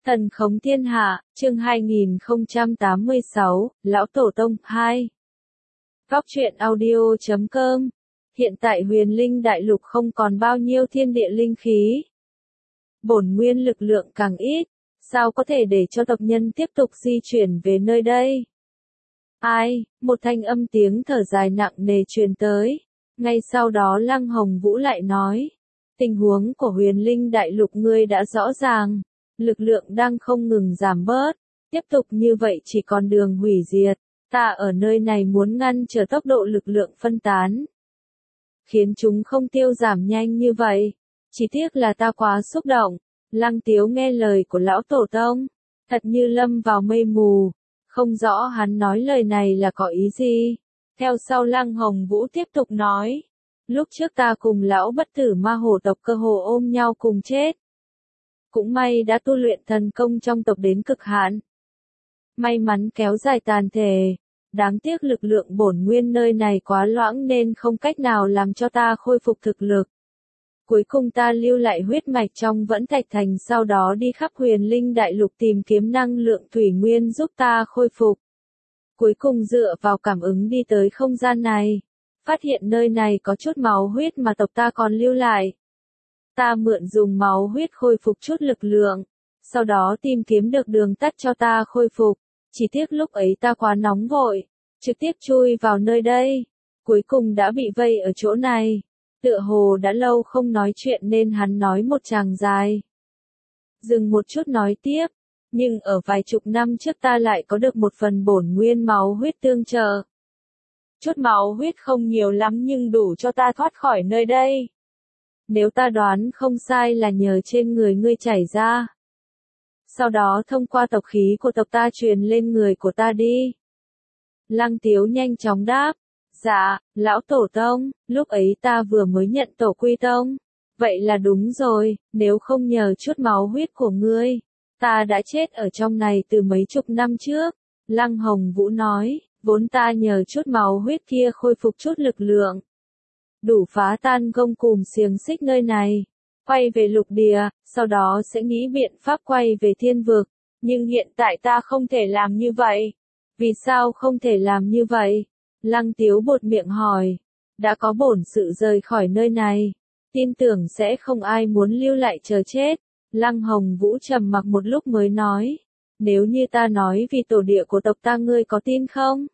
Thần khống thiên hạ, chương 2086, Lão Tổ Tông 2. Góc truyện audio.com. Hiện tại huyền linh đại lục không còn bao nhiêu thiên địa linh khí. Bổn nguyên lực lượng càng ít, sao có thể để cho tộc nhân tiếp tục di chuyển về nơi đây? Ai, một thanh âm tiếng thở dài nặng nề truyền tới. Ngay sau đó Lăng Hồng Vũ lại nói. Tình huống của huyền linh đại lục ngươi đã rõ ràng. Lực lượng đang không ngừng giảm bớt, tiếp tục như vậy chỉ còn đường hủy diệt, ta ở nơi này muốn ngăn trở tốc độ lực lượng phân tán. Khiến chúng không tiêu giảm nhanh như vậy, chỉ tiếc là ta quá xúc động. Lăng Tiếu nghe lời của lão tổ tông, thật như lâm vào mây mù, không rõ hắn nói lời này là có ý gì. Theo sau Lăng Hồng Vũ tiếp tục nói, lúc trước ta cùng lão bất tử ma hồ tộc cơ hồ ôm nhau cùng chết. Cũng may đã tu luyện thần công trong tộc đến cực hạn. May mắn kéo dài tàn thể. Đáng tiếc lực lượng bổn nguyên nơi này quá loãng nên không cách nào làm cho ta khôi phục thực lực. Cuối cùng ta lưu lại huyết mạch trong Vẫn Thạch Thành, sau đó đi khắp huyền linh đại lục tìm kiếm năng lượng thủy nguyên giúp ta khôi phục. Cuối cùng dựa vào cảm ứng đi tới không gian này. Phát hiện nơi này có chút máu huyết mà tộc ta còn lưu lại. Ta mượn dùng máu huyết khôi phục chút lực lượng, sau đó tìm kiếm được đường tắt cho ta khôi phục. Chỉ tiếc lúc ấy ta quá nóng vội, trực tiếp chui vào nơi đây, cuối cùng đã bị vây ở chỗ này. Tựa hồ đã lâu không nói chuyện nên hắn nói một tràng dài. Dừng một chút nói tiếp, nhưng ở vài chục năm trước ta lại có được một phần bổn nguyên máu huyết tương trợ. Chút máu huyết không nhiều lắm nhưng đủ cho ta thoát khỏi nơi đây. Nếu ta đoán không sai là nhờ trên người ngươi chảy ra. Sau đó thông qua tộc khí của tộc ta truyền lên người của ta đi. Lăng Tiếu nhanh chóng đáp. Dạ, lão tổ tông, lúc ấy ta vừa mới nhận tổ quy tông. Vậy là đúng rồi, nếu không nhờ chút máu huyết của ngươi, ta đã chết ở trong này từ mấy chục năm trước. Lăng Hồng Vũ nói, vốn ta nhờ chút máu huyết kia khôi phục chút lực lượng. Đủ phá tan gông cùm xiềng xích nơi này, quay về lục địa, sau đó sẽ nghĩ biện pháp quay về thiên vực. Nhưng hiện tại ta không thể làm như vậy. Vì sao không thể làm như vậy? Lăng Tiếu buột miệng hỏi. Đã có bổn sự rời khỏi nơi này, tin tưởng sẽ không ai muốn lưu lại chờ chết. Lăng Hồng Vũ trầm mặc một lúc mới nói. Nếu như ta nói vì tổ địa của tộc ta ngươi có tin không?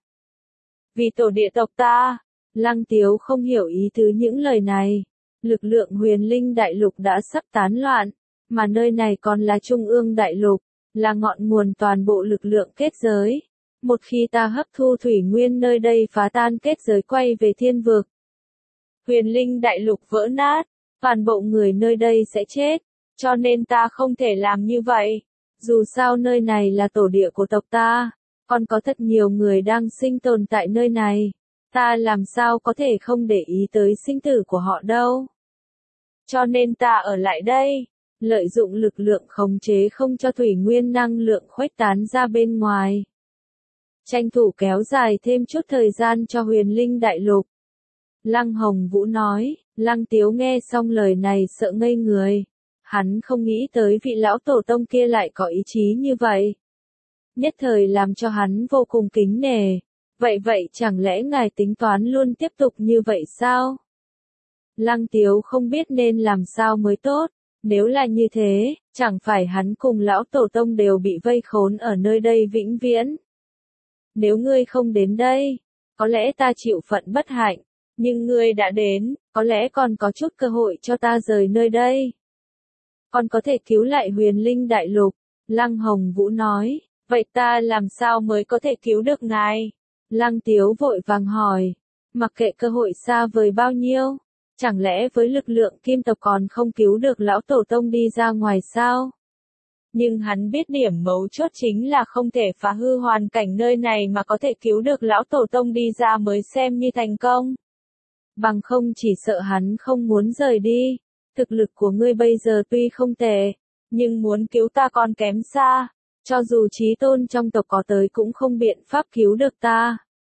Vì tổ địa tộc ta? Lăng Tiếu không hiểu ý tứ những lời này. Lực lượng huyền linh đại lục đã sắp tán loạn, mà nơi này còn là trung ương đại lục, là ngọn nguồn toàn bộ lực lượng kết giới. Một khi ta hấp thu thủy nguyên nơi đây phá tan kết giới quay về thiên vực, huyền linh đại lục vỡ nát, toàn bộ người nơi đây sẽ chết, cho nên ta không thể làm như vậy. Dù sao nơi này là tổ địa của tộc ta, còn có thật nhiều người đang sinh tồn tại nơi này. Ta làm sao có thể không để ý tới sinh tử của họ đâu. Cho nên ta ở lại đây, lợi dụng lực lượng khống chế không cho thủy nguyên năng lượng khuếch tán ra bên ngoài. Tranh thủ kéo dài thêm chút thời gian cho huyền linh đại lục. Lăng Hồng Vũ nói. Lăng Tiếu nghe xong lời này sợ ngây người. Hắn không nghĩ tới vị lão tổ tông kia lại có ý chí như vậy. Nhất thời làm cho hắn vô cùng kính nể. Vậy chẳng lẽ ngài tính toán luôn tiếp tục như vậy sao? Lăng Tiếu không biết nên làm sao mới tốt. Nếu là như thế, chẳng phải hắn cùng lão tổ tông đều bị vây khốn ở nơi đây vĩnh viễn. Nếu ngươi không đến đây, có lẽ ta chịu phận bất hạnh. Nhưng ngươi đã đến, có lẽ còn có chút cơ hội cho ta rời nơi đây. Còn có thể cứu lại huyền linh đại lục. Lăng Hồng Vũ nói, vậy ta làm sao mới có thể cứu được ngài? Lăng Tiếu vội vàng hỏi, mặc kệ cơ hội xa vời bao nhiêu, chẳng lẽ với lực lượng kim tộc còn không cứu được lão tổ tông đi ra ngoài sao? Nhưng hắn biết điểm mấu chốt chính là không thể phá hư hoàn cảnh nơi này mà có thể cứu được lão tổ tông đi ra mới xem như thành công. Bằng không chỉ sợ hắn không muốn rời đi. Thực lực của ngươi bây giờ tuy không tệ, nhưng muốn cứu ta còn kém xa. Cho dù chí tôn trong tộc có tới cũng không biện pháp cứu được ta.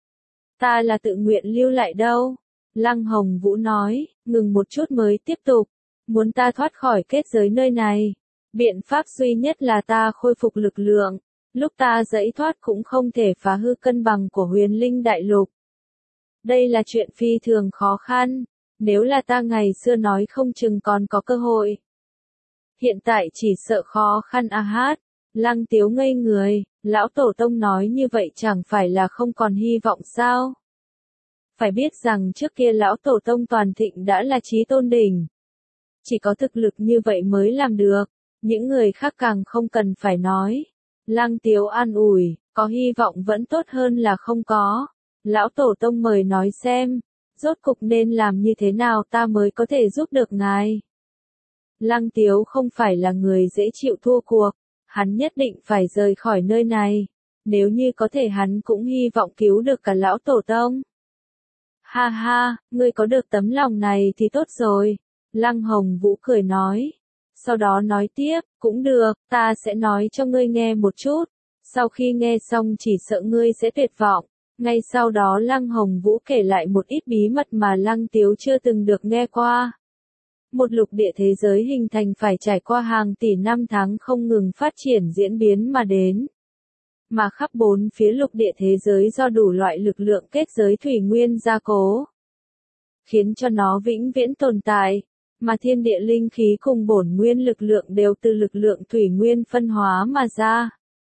Ta là tự nguyện lưu lại đâu. Lăng Hồng Vũ nói, ngừng một chút mới tiếp tục. Muốn ta thoát khỏi kết giới nơi này, Biện pháp duy nhất là ta khôi phục lực lượng. Lúc ta dẫy thoát cũng không thể phá hư cân bằng của huyền linh đại lục. Đây là chuyện phi thường khó khăn. Nếu là ta ngày xưa nói không chừng còn có cơ hội. Hiện tại chỉ sợ khó khăn a hát. Lăng Tiếu ngây người, lão tổ tông nói như vậy chẳng phải là không còn hy vọng sao? Phải biết rằng trước kia lão tổ tông toàn thịnh đã là chí tôn đỉnh. Chỉ có thực lực như vậy mới làm được, những người khác càng không cần phải nói. Lăng Tiếu an ủi, có hy vọng vẫn tốt hơn là không có. Lão tổ tông mời nói xem, rốt cục nên làm như thế nào ta mới có thể giúp được ngài. Lăng Tiếu không phải là người dễ chịu thua cuộc, hắn nhất định phải rời khỏi nơi này. Nếu như có thể hắn cũng hy vọng cứu được cả lão tổ tông. Ha ha, ngươi có được tấm lòng này thì tốt rồi. Lăng Hồng Vũ cười nói. Sau đó nói tiếp, cũng được, ta sẽ nói cho ngươi nghe một chút. Sau khi nghe xong chỉ sợ ngươi sẽ tuyệt vọng. Ngay sau đó Lăng Hồng Vũ kể lại một ít bí mật mà Lăng Tiếu chưa từng được nghe qua. Một lục địa thế giới hình thành phải trải qua hàng tỷ năm tháng không ngừng phát triển diễn biến mà đến. Mà khắp bốn phía lục địa thế giới do đủ loại lực lượng kết giới thủy nguyên gia cố, khiến cho nó vĩnh viễn tồn tại, mà thiên địa linh khí cùng bổn nguyên lực lượng đều từ lực lượng thủy nguyên phân hóa mà ra.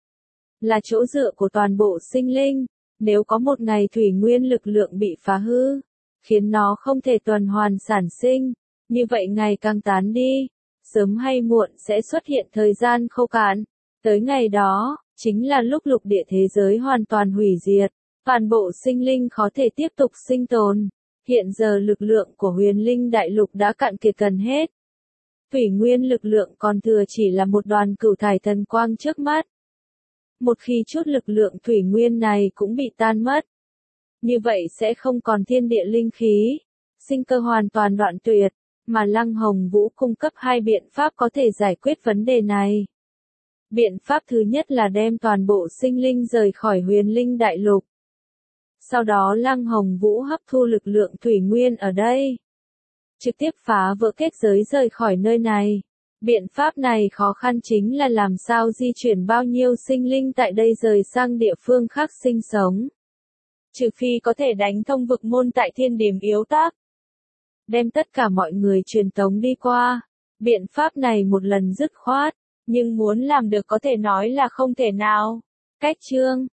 Là chỗ dựa của toàn bộ sinh linh, nếu có một ngày thủy nguyên lực lượng bị phá hư, khiến nó không thể tuần hoàn sản sinh, như vậy ngày càng tán đi, sớm hay muộn sẽ xuất hiện thời gian khô cạn. Tới ngày đó, chính là lúc lục địa thế giới hoàn toàn hủy diệt, toàn bộ sinh linh khó thể tiếp tục sinh tồn. Hiện giờ lực lượng của huyền linh đại lục đã cạn kiệt gần hết. Thủy nguyên lực lượng còn thừa chỉ là một đoàn cửu thải thần quang trước mắt. Một khi chút lực lượng thủy nguyên này cũng bị tan mất, như vậy sẽ không còn thiên địa linh khí, sinh cơ hoàn toàn đoạn tuyệt, mà Lăng Hồng Vũ cung cấp hai biện pháp có thể giải quyết vấn đề này. Biện pháp thứ nhất là đem toàn bộ sinh linh rời khỏi huyền linh đại lục. Sau đó Lăng Hồng Vũ hấp thu lực lượng thủy nguyên ở đây, trực tiếp phá vỡ kết giới rời khỏi nơi này. Biện pháp này khó khăn chính là làm sao di chuyển bao nhiêu sinh linh tại đây rời sang địa phương khác sinh sống. Trừ phi có thể đánh thông vực môn tại thiên điểm yếu tác, đem tất cả mọi người truyền tống đi qua. Biện pháp này một lần dứt khoát, nhưng muốn làm được có thể nói là không thể nào. Cách chương